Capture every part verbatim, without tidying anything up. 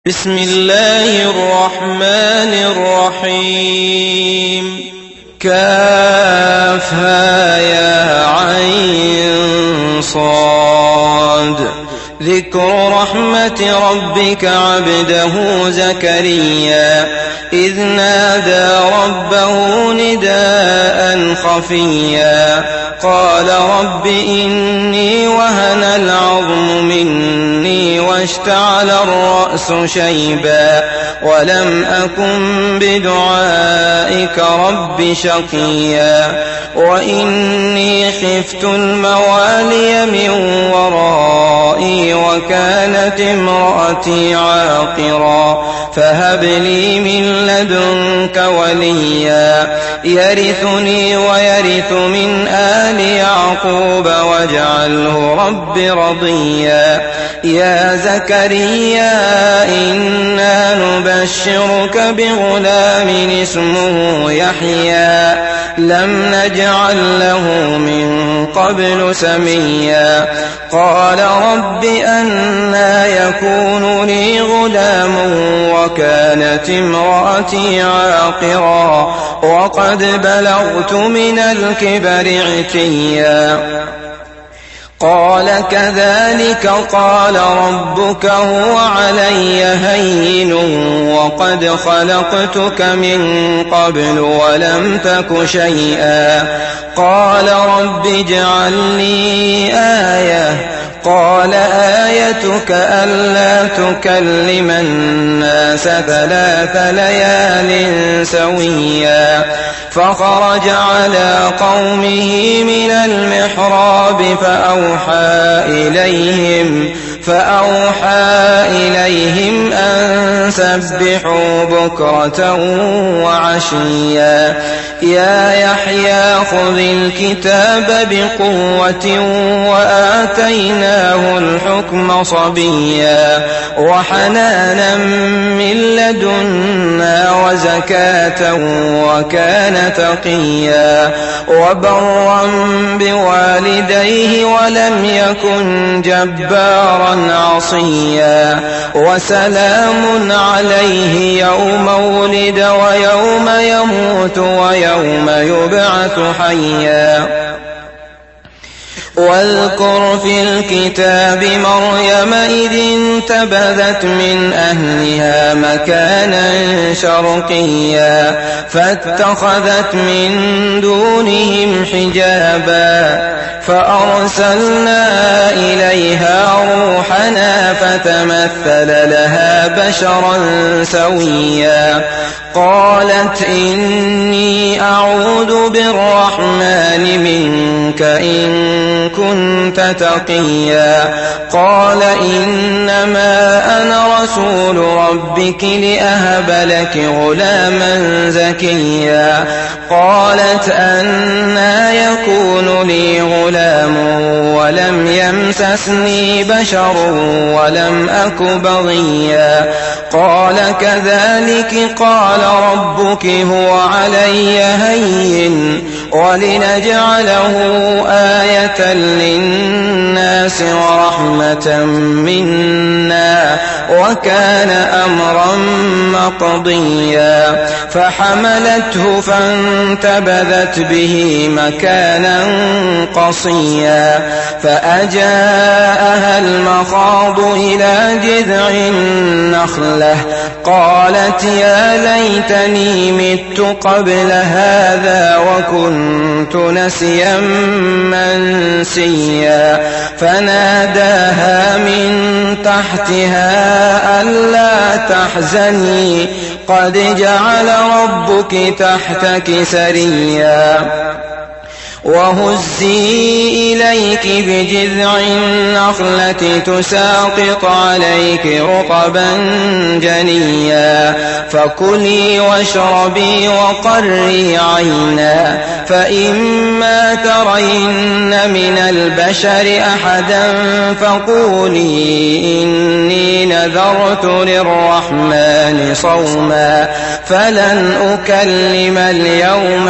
بسم الله الرحمن الرحيم كافها يا عين صاد ذكر رحمة ربك عبده زكريا إذ نادى ربه نداء خفيا قال رب إني وهن العظم مني واشتعل الرأس شيبا ولم أكن بدعائك رب شقيا وإني خفت الموالي من ورائي وكانت امرأتي عاقرا فهب لي من لدنك وليا يرثني ويرث من آل يعقوب واجعله رب رضيا يا زكريا إنا نبشرك بغلام اسمه يحيى لم نجعل له من قبل سميا قال رب أنى يكون لي غلام وكانت امرأتي عاقرا وقد بلغت من الكبر عتيا قال كذلك قال ربك هو علي هين وقد خلقتك من قبل ولم تك شيئا قال رب اجعل لي آية قال آيتك ألا تكلم الناس ثلاث ليال سويا فخرج على قومه من المحراب فأوحى إليهم فأوحى إليهم أن سبحوا بكرة وعشيا يا يحيى خذ الكتاب بقوة وآتيناه الحكم صبيا وحنانا من لدنا وزكاة وكان تقيا وبرا بوالديه ولم يكن جبارا عصيا وسلام عليه يوم ولد ويوم يموت ويوم يبعث حيا واذكر في الكتاب مريم إذ انتبذت من أهلها مكانا شرقيا فاتخذت من دونهم حجابا فأرسلنا إليها روحنا فتمثل لها بشرا سويا قالت إني أعوذ بالرحمن منك إن كنت تقيا قال إنما أنا رسول ربك لأهب لك غلاما زكيا قالت أنى يكون لي غلام ولم يمسسني بشر ولم أك بغيا قال كذلك قال ربك هو علي هين ولنجعله آية للناس ورحمة منا وكان أمرا مقضيا فحملته فانتبذت به مكانا قصيا فأجاءها المخاض إلى جذع النخلة قالت يا ليتني مت قبل هذا وكنت نسيا منسيا فناداها من تحتها ألا تحزني قد جعل ربك تحتك سريا وهزي إليك بجذع النخلة تساقط عليك رطبا جنيا فكلي واشربي وقري عينا فإما ترين من البشر أحدا فقولي إني نذرت للرحمن صوما فلن أكلم اليوم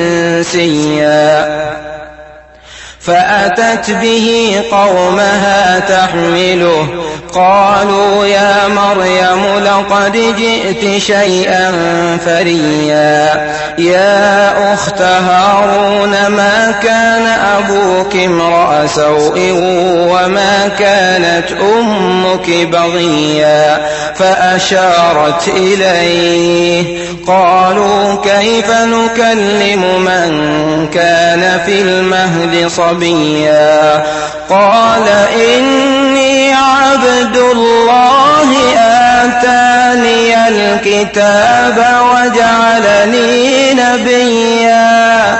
إنسيا فأتت به قومها تحمله قالوا يا مريم لقد جئت شيئا فريا يا أخت هارون ما كان أبوك امرأ سوء وما كانت أمك بغيا فأشارت إليه قالوا كيف نكلم من كان في المهد صبيا قال إني عبد الله آتاني الكتاب وجعلني نبيا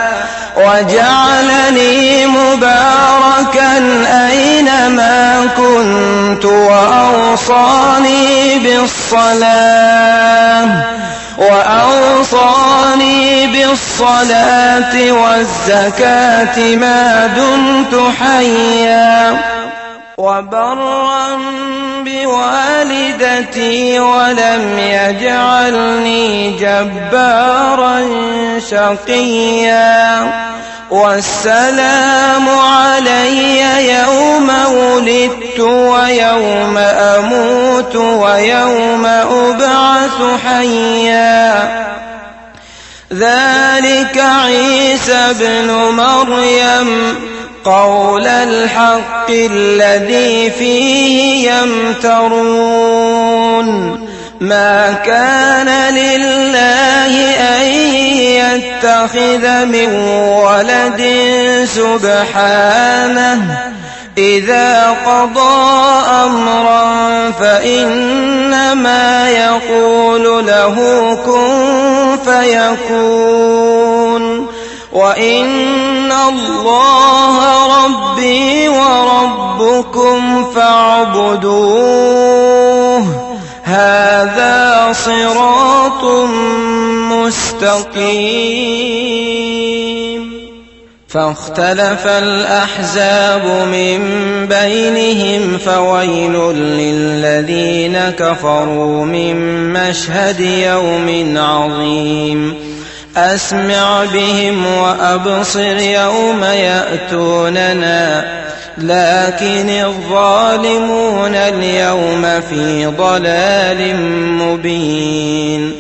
وجعلني مباركا أينما كنت وأوصاني بالصلاة وأوصاني بالصلاة والزكاة ما دمت حيا وبرا بوالدتي ولم يجعلني جبارا شقيا والسلام علي يوم ولدت ويوم أموت ويوم أبعث حيا ذلك عيسى ابن مريم قول الحق الذي فيه يمترون ما كان لله أن يتخذ من ولد سبحانه إذا قضى أمرا فإنما يقول له كن فيكون وإن الله ربي وربكم فاعبدوه هذا صراط مستقيم فاختلف الأحزاب من بينهم فويل للذين كفروا من مشهد يوم عظيم أسمع بهم وأبصر يوم يأتوننا لكن الظالمون اليوم في ضلال مبين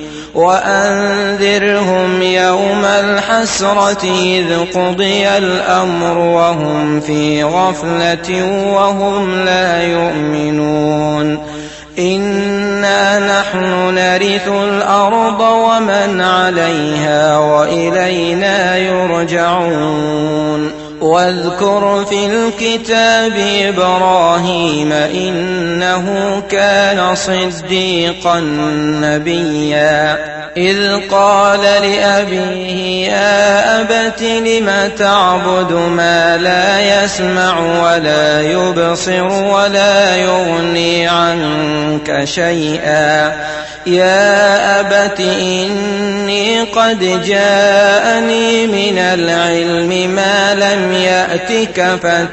وأنذرهم يوم الحسرة إذ قضي الأمر وهم في غفلة وهم لا يؤمنون إنا نحن نرث الأرض ومن عليها وإلينا يرجعون واذكر في الكتاب إبراهيم إنه كان صديقا نبيا إذ قال لأبيه يا أبت لم تعبد ما لا يسمع ولا يبصر ولا يغني عنك شيئا يا أبت إني قد جاءني من العلم ما لم يأتك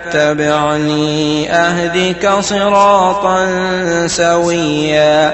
فاتبعني أهدك صراطا سويا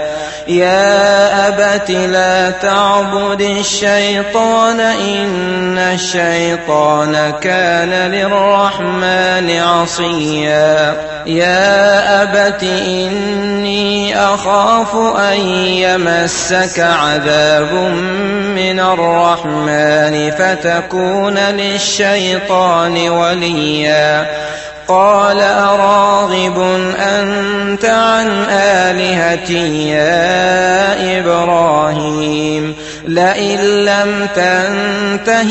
يا أبت لا تعبد الشيطان إن الشيطان كان للرحمن عصيا يا أبت إني أخاف أن يمسك عذاب من الرحمن فتكون للشيطان وليا قال أراغب أنت عن آلهتي يا إبراهيم لئن لم تنته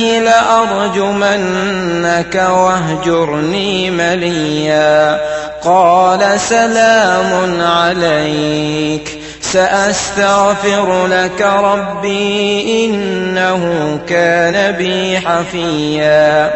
لأرجمنك واهجرني مليا قال سلام عليك سأستغفر لك ربي إنه كان بي حفيا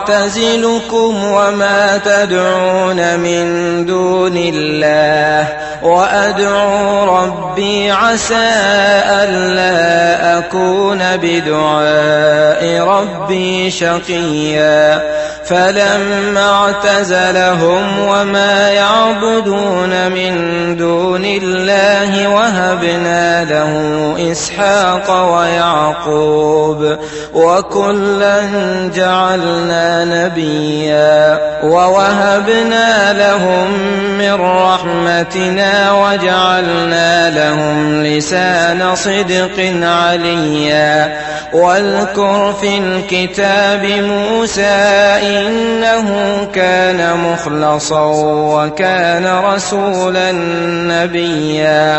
وأعتزلكم وما تدعون من دون الله وأدعو ربي عسى ألا أكون بدعاء ربي شقيا فلما اعتزلهم وما يعبدون من دون الله وهبنا له إسحاق ويعقوب وكلا جعلنا نبيا ووهبنا لهم من رحمتنا وجعلنا لهم لسان صدق عليا واذكر في الكتاب موسى إنه كان مخلصا وكان رسولا نبيا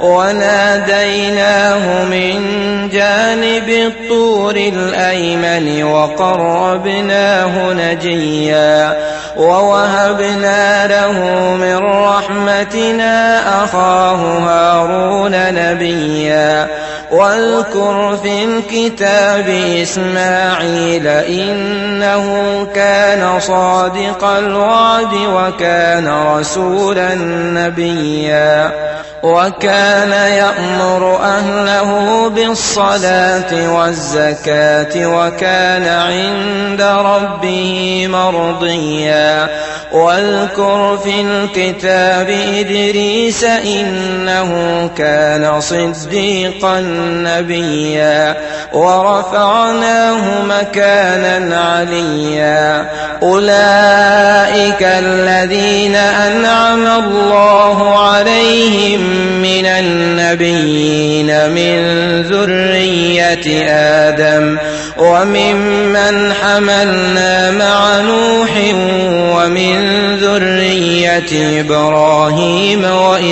وناديناه من جانب الطور الأيمن وقربناه نجيا ووهبنا له من رحمتنا أخاه هارون نبيا واذكر في الكتاب إسماعيل إنه كان صادق الوعد وكان رسولا نبيا وكان يأمر أهله بالصلاة والزكاة وكان عند ربه مرضيا واذكر في الكتاب إدريس إنه كان صديقا نبيا ورفعناه مكانا عليا أولئك الذين أنعم الله عليهم من النبيين من ذرية آدم وممن حملنا مع نوح ومن ذرية إبراهيم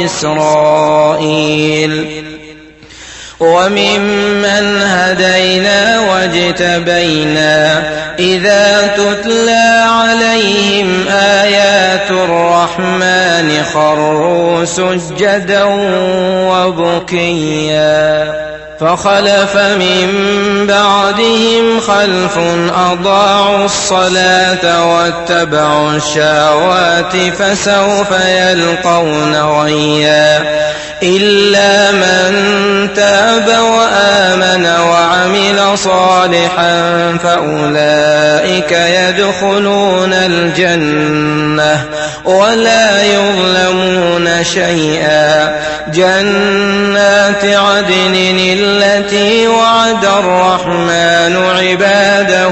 وإسرائيل وممن هدينا واجتبينا إذا تتلى عليهم آيات الرحمن خروا سجدا وبكيا فخلف من بعدهم خلف أضاعوا الصلاة واتبعوا الشهوات فسوف يلقون غيا إلا من تاب وآمن وعمل صالحا فأولئك يدخلون الجنة ولا يظلمون شيئا جنات عدن التي وعد الرحمن عباده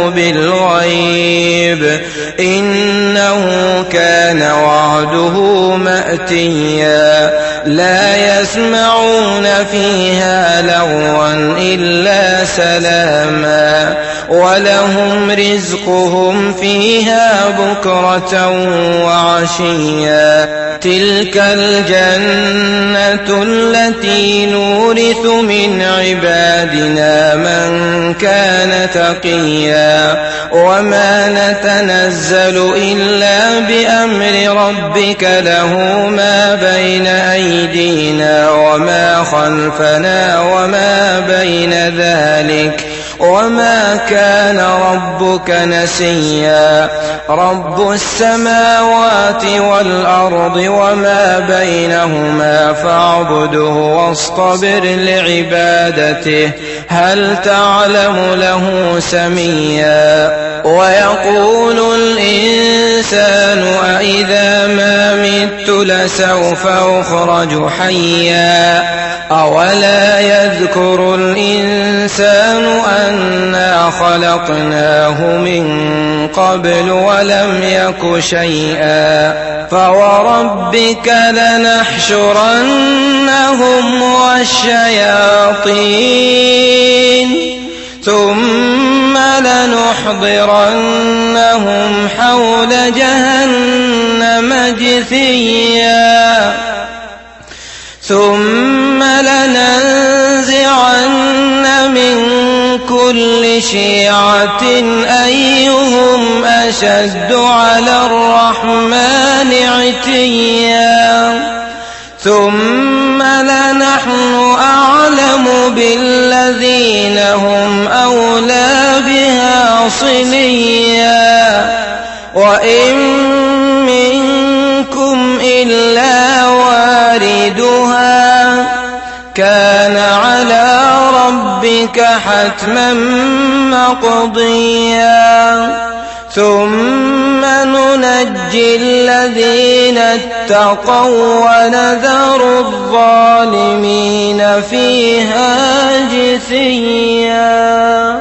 بالغيب إنه كان وعده مأتيا لا يسمعون فيها لغوا إلا سلاما ولهم رزقهم فيها بكرة وعشيا تلك الجنة التي نورث من عبادنا من كان تقيا وما نتنزل إلا بأمر ربك له ما بين أيدينا وما خلفنا وما بين ذلك وما كان ربك نسيا رب السماوات والأرض وما بينهما فاعبده واصطبر لعبادته هل تعلم له سميا ويقول الإنسان أإذا ما مت لسوف أخرج حيا أولا يذكر الإنسان أنا خلقناه من قبل ولم يك شيئا فوربك لنحشرنهم والشياطين ثم لنحضرنهم حول جهنم جثيا ثم لننزعن من كل شيعة أيهم أشد على الرحمن عتيا ثم لنحن أعلم بالذين هم أولى بها صليا وإن منكم إلا واردها واردها كان على ربك حتما مقضيا ثم ننجي الذين اتقوا ونذر الظالمين فيها جثيا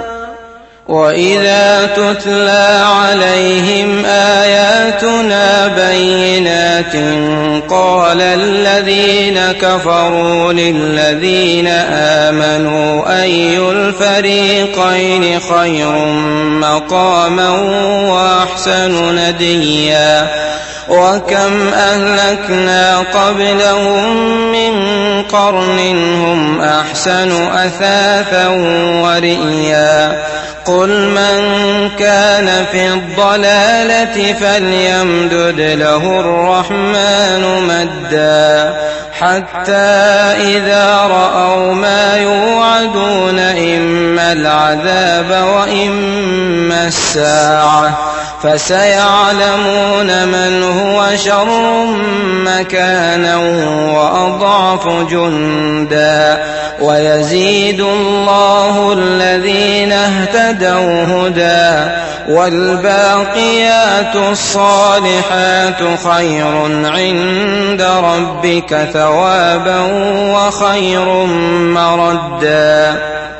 وإذا تتلى عليهم آياتنا بينات قال الذين كفروا للذين آمنوا أي الفريقين خير مقاما وأحسن نديا وكم أهلكنا قبلهم من قرن هم أحسن أثاثا ورئيا قل من كان في الضلالة فليمدد له الرحمن مدا حتى إذا رأوا ما يوعدون إما العذاب وإما الساعة فسيعلمون من هو شر مكانا وأضعف جندا ويزيد الله الذين اهتدوا هدى والباقيات الصالحات خير عند ربك ثوابا وخير مردا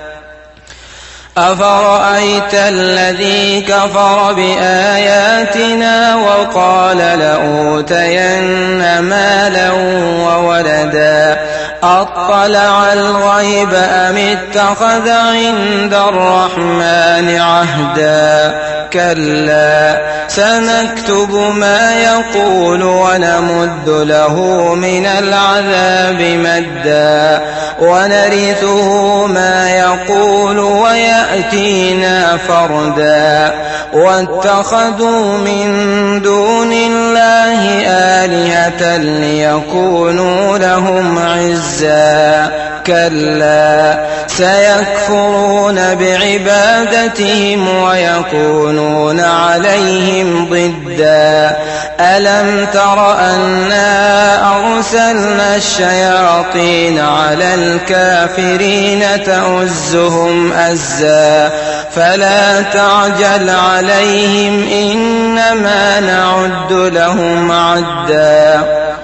أفرأيت الذي كفر بآياتنا وقال لأوتين مالا وولدا أطلع الغيب أم اتخذ عند الرحمن عهدا كلا سنكتب ما يقول ونمد له من العذاب مدا ونرثه ما يقول ويأتينا فردا واتخذوا من دون الله آلهة ليكونوا لهم عزا كلا سيكفرون بعبادتهم ويكونون عليهم ضدا ألم تر أنا أرسلنا الشياطين على الكافرين تؤزهم أزا فلا تعجل عليهم إنما نعد لهم عدا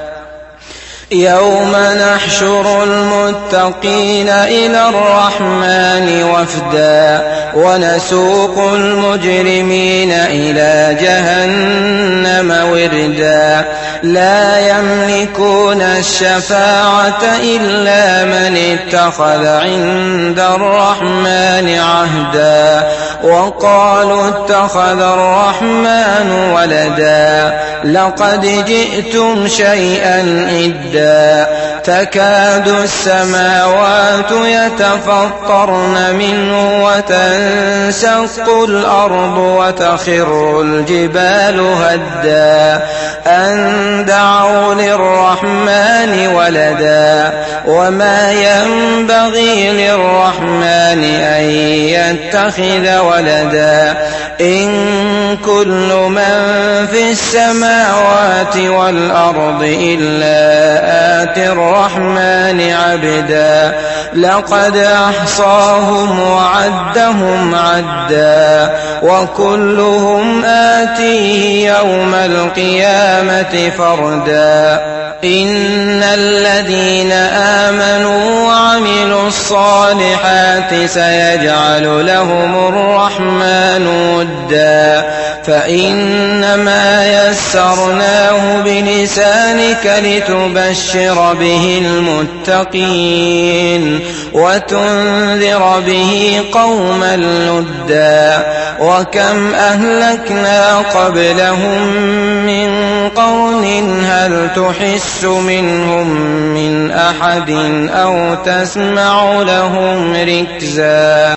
يوم نحشر المتقين إلى الرحمن وفدا ونسوق المجرمين إلى جهنم وردا لا يملكون الشفاعة إلا من اتخذ عند الرحمن عهدا وقالوا اتخذ الرحمن ولدا لقد جئتم شيئا إدا تكاد السماوات يتفطرن منه وتنشق الأرض وتخر الجبال هدا أن دعوا للرحمن ولدا وما ينبغي للرحمن أن يتخذ ولدا إن كل من في السماوات والأرض إلا آتي الرحمن عبدا لقد أحصاهم وعدهم عدا وكلهم آتيه يوم القيامة فردا إن الذين آمنوا وعملوا الصالحات سيجعل لهم الرحمن ودا فإنما يسرناه بلسانك لتبشر به المتقين وتنذر به قوما لدا وكم أهلكنا قبلهم من قرن هل تحس منهم من أحد أو تسمع لهم ركزا.